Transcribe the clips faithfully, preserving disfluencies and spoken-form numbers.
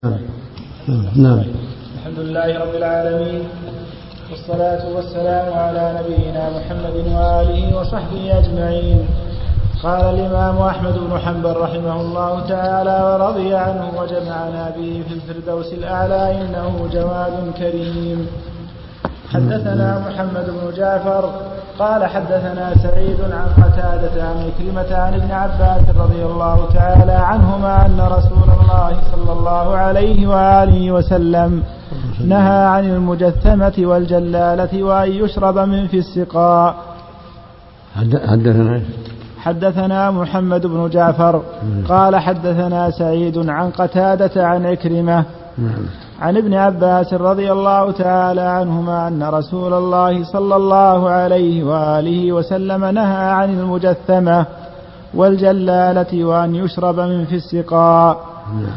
نعم. الحمد لله رب العالمين، والصلاة والسلام على نبينا محمد وآله وصحبه أجمعين. قال الإمام أحمد بن حنبل رحمه الله تعالى ورضي عنه وجمعنا به في الفردوس الأعلى إنه جواد كريم. حدثنا محمد بن جعفر قال حدثنا سعيد عن قتادة عن عكرمة عن ابن عباس رضي الله تعالى عنهما أن رسول الله صلى الله عليه وآله وسلم نهى عن المجثمة والجلالة وأن يشرب من في السقاء. حدثنا حدثنا محمد بن جعفر قال حدثنا سعيد عن قتادة عن عكرمة عن ابن عباس رضي الله تعالى عنهما أن رسول الله صلى الله عليه وآله وسلم نهى عن المجثمة والجلالة وأن يشرب من في السقاء.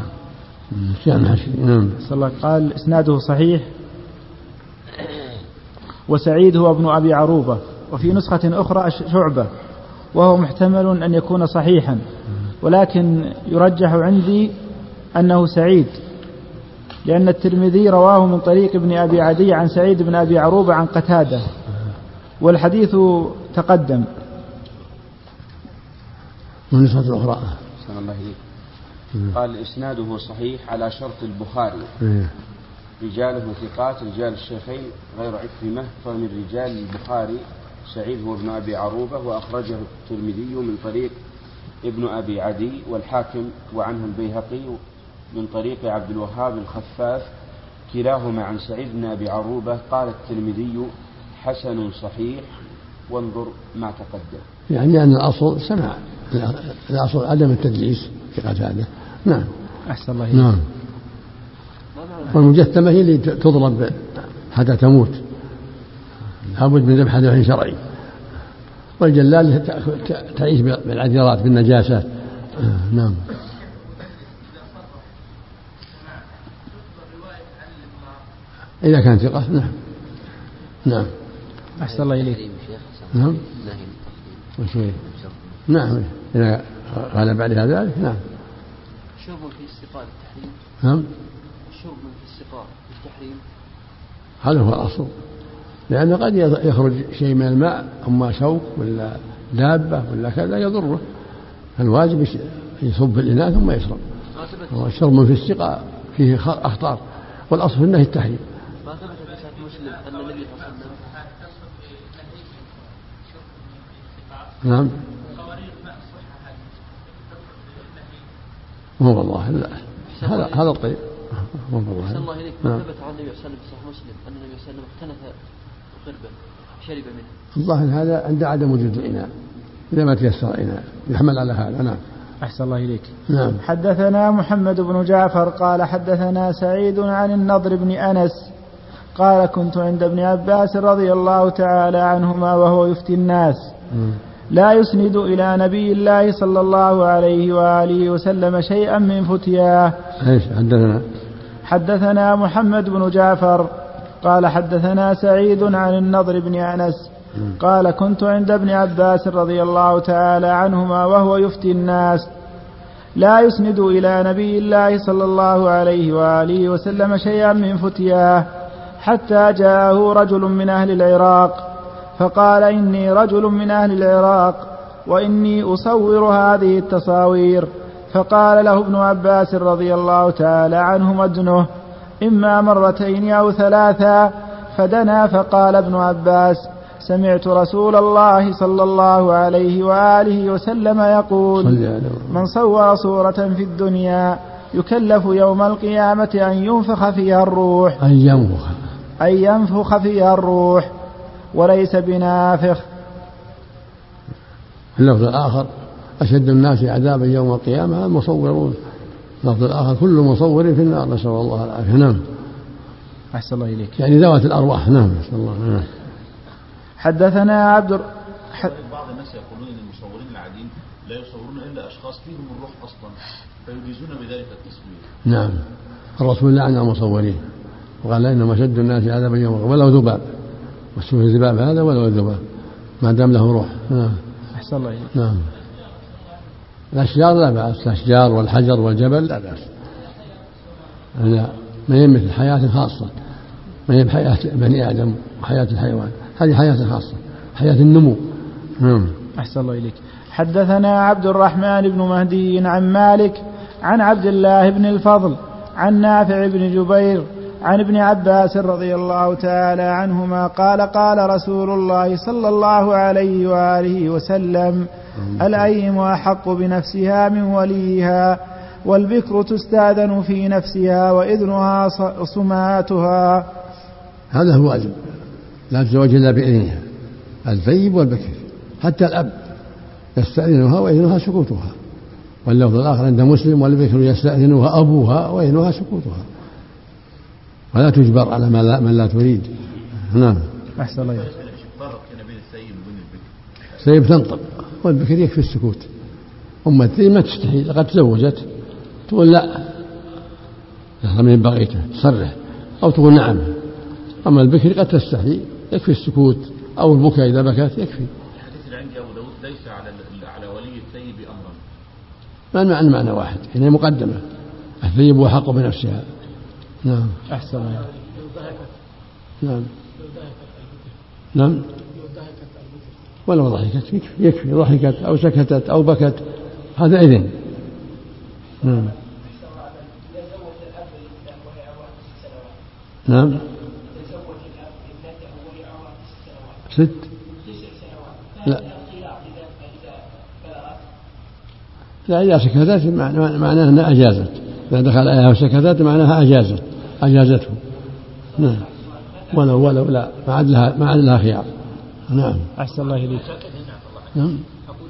نعم. قال إسناده صحيح، وسعيد هو ابن أبي عروبة، وفي نسخة أخرى شعبة، وهو محتمل أن يكون صحيحا، ولكن يرجح عندي أنه سعيد، لأن الترمذي رواه من طريق ابن أبي عدي عن سعيد بن أبي عروبة عن قتادة، والحديث تقدم. من نسخة أخرى قال إسناده صحيح على شرط البخاري، رجاله ثقات رجال الشيخين غير عكرمة، فمن رجال البخاري سعيد هو ابن أبي عروبة، وأخرجه الترمذي من طريق ابن أبي عدي والحاكم، وعنه البيهقي من طريق عبد الوهاب الخفاف، كلاهما عن سعيد بن أبي عروبة. قال الترمذي حسن صحيح، وانظر ما تقدم. يعني أن الأصل سمع، الأصل عدم التدليس في قتادة. نعم. أحسن الله. نعم. والمجثمة هي اللي تضرب حتى تموت، لابد من ذبح ذبح شرعي. والجلال تعيش بالعذرات بالنجاسات. نعم. إذا كان ثقة. نعم. نعم. أحسن الله إليك. نعم. نعم. إذا قال بعدها ذلك. نعم. شرب في السقاء التحريم. نعم. شرب في السقاء التحريم. هذا هو الأصل، لأن قد يخرج شيء من الماء، أما شوك ولا دابة ولا كذا يضره، الواجب يصب في الإناء ثم يشرب. والشرب في السقاء فيه أخطار، والأصل في النهي التحريم. ما ثبت في صحيح مسلم أن النبي صلى الله عليه وسلم نعم. هو الله لا هذا هذا الطيب. هو الله. أحسن الله إليك. ما ثبت عن النبي صلى الله عليه وسلم في صحيح مسلم أن النبي صلى الله عليه وسلم اختنث قربا شرب منه. الظاهر هذا عند عدم وجود الإناء، إذا ما تيسر الإناء يحمل على هذا. نعم. أحسن الله إليك. نعم. حدثنا محمد بن جعفر قال حدثنا سعيد عن النضر بن أنس قال كنت عند ابن عباس رضي الله تعالى عنهما وهو يفتي الناس م. لا يسند إلى نبي الله صلى الله عليه وآله وسلم شيئا من فتياه. ايش حدثنا؟ حدثنا محمد بن جعفر قال حدثنا سعيد عن النضر بن أنس قال كنت عند ابن عباس رضي الله تعالى عنهما وهو يفتي الناس لا يسند إلى نبي الله صلى الله عليه وآله وسلم شيئا من فتياه، حتى جاءه رجل من أهل العراق فقال إني رجل من أهل العراق وإني أصور هذه التصاوير. فقال له ابن عباس رضي الله تعالى عنهما ادنه إما مرتين أو ثلاثا. فدنا فقال ابن عباس سمعت رسول الله صلى الله عليه وآله وسلم يقول من صور صورة في الدنيا يكلف يوم القيامة أن ينفخ فيها الروح أن ينفخ أن ينفخ فيها الروح وليس بنافخ. اللفظ الآخر أشد الناس عذابا يوم القيامة المصورون. اللفظ الآخر كل مصور في النار، نسأل الله العافية. نعم. أحسن الله إليك. يعني ذوات الأرواح. نعم. نسأل الله. نعم. حدثنا عبد حد... بعض الناس يقولون ان المصورين العاديين لا يصورون الا اشخاص فيهم الروح اصلا، فيجيزون بذلك التصوير. نعم. الرسول لعن المصورين وقال انما شد الناس عذابا يوم القيامه ولو ذباب، والسوء الذباب هذا ولو الذباب ما دام له روح. نعم. أحسن الله إليك. نعم. الأشجار لا بأس، الأشجار والحجر والجبل لا بأس. لا، ما هي مثل حياة خاصة، ما هي بحياة بني آدم وحياة الحيوان، هذه حياة خاصة، حياة النمو. نعم. أحسن الله إليك. حدثنا عبد الرحمن بن مهدي عن مالك عن عبد الله بن الفضل عن نافع بن جبير عن ابن عباس رضي الله تعالى عنهما قال قال رسول الله صلى الله عليه وآله وسلم: الأيم أحق بنفسها من وليها، والبكر تستأذن في نفسها وإذنها صماتها. هذا هو الواجب، لا تزوج إلا بإذنها، الثيب والبكر، حتى الأب يستأذنها وإذنها سكوتها، واللفظ الآخر عند مسلم: والبكر يستأذنها أبوها وإذنها سكوتها، ولا تجبر على من لا تريد. نعم. أحسن الله. الثيب تنطق والبكر يكفي السكوت. أما الثيب ما تستحي، لقد تزوجت تقول لا من ينبغي تصرح أو تقول نعم. أما البكر قد تستحي، يكفي السكوت أو البكاء إذا بكت يكفي. الحديث اللي عند أبو داود ليس على على ولي الثيب أمرا، ما المعنى معنى واحد، هنا مقدمة: الثيب أحق بنفسها. نعم. أحسن. نعم. نعم. ولو ضحكت يكفي، يكفي ضحكت أو سكتت أو بكت، هذا إذن. نعم. نعم. ست. لا لا، إذا سكتت معناها أنها أجازت، إذا دخل عليها وسكتت معناها أجازت أجازته. نعم. ولو ولو لا، ما عاد لها ما عاد لها خيار. نعم. أحسن الله إليك. نعم.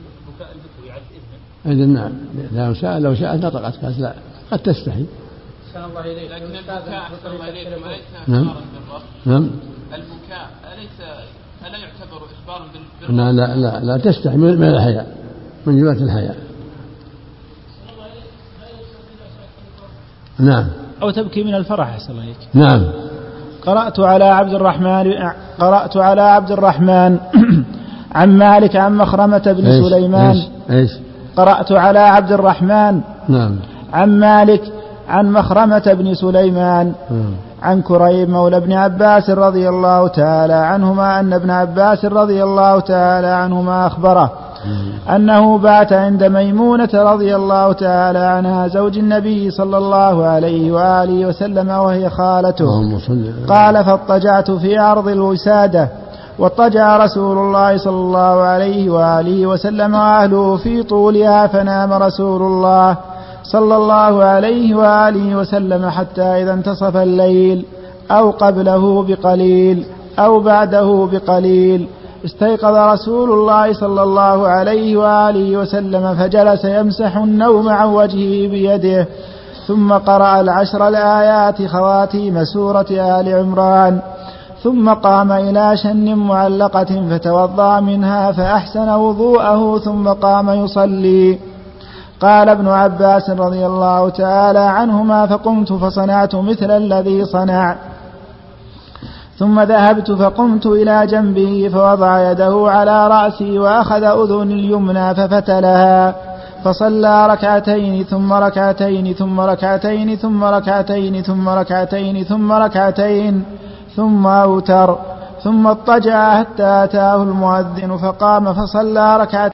إذن نعم، لو شاء لو شاءت نطقت، قالت لا، قد تستحي. أحسن الله إليك. لكن البكاء أحسن الله إليك أليس نعم. نعم. البكاء أليس ألا يعتبر إخبارا بالبر؟ لا لا لا, لا تستحي من الحياء، من جملة الحياء. نعم. أو تبكي من الفرح. أحسن الله إليك. نعم. قرأت على عبد الرحمن قرأت على عبد الرحمن عن مالك عن مخرمة بن إيش سليمان. إيش إيش قرأت على عبد الرحمن نعم عن مالك عن مخرمة بن سليمان نعم. عن كريب مولى ابن عباس رضي الله تعالى عنهما أن ابن عباس رضي الله تعالى عنهما أخبره أنه بات عند ميمونة رضي الله تعالى عنها زوج النبي صلى الله عليه وآله وسلم وهي خالته. قال: فاضطجعت في عرض الوسادة، واضطجع رسول الله صلى الله عليه وآله وسلم وأهله في طولها، فنام رسول الله صلى الله عليه وآله وسلم حتى إذا انتصف الليل أو قبله بقليل أو بعده بقليل استيقظ رسول الله صلى الله عليه وآله وسلم فجلس يمسح النوم عن وجهه بيده، ثم قرأ العشر الآيات خواتيم سورة آل عمران، ثم قام إلى شن معلقة فتوضأ منها فأحسن وضوءه ثم قام يصلي. قال ابن عباس رضي الله تعالى عنهما: فقمت فصنعت مثل الذي صنع، ثم ذهبت فقمت إلى جنبه فوضع يده على رأسي وأخذ أذن اليمنى ففتلها، فصلى ركعتين ثم ركعتين ثم ركعتين ثم ركعتين ثم ركعتين ثم ركعتين ثم أوتر، ثم اضطجع حتى أتاه المؤذن فقام فصلى ركعتين.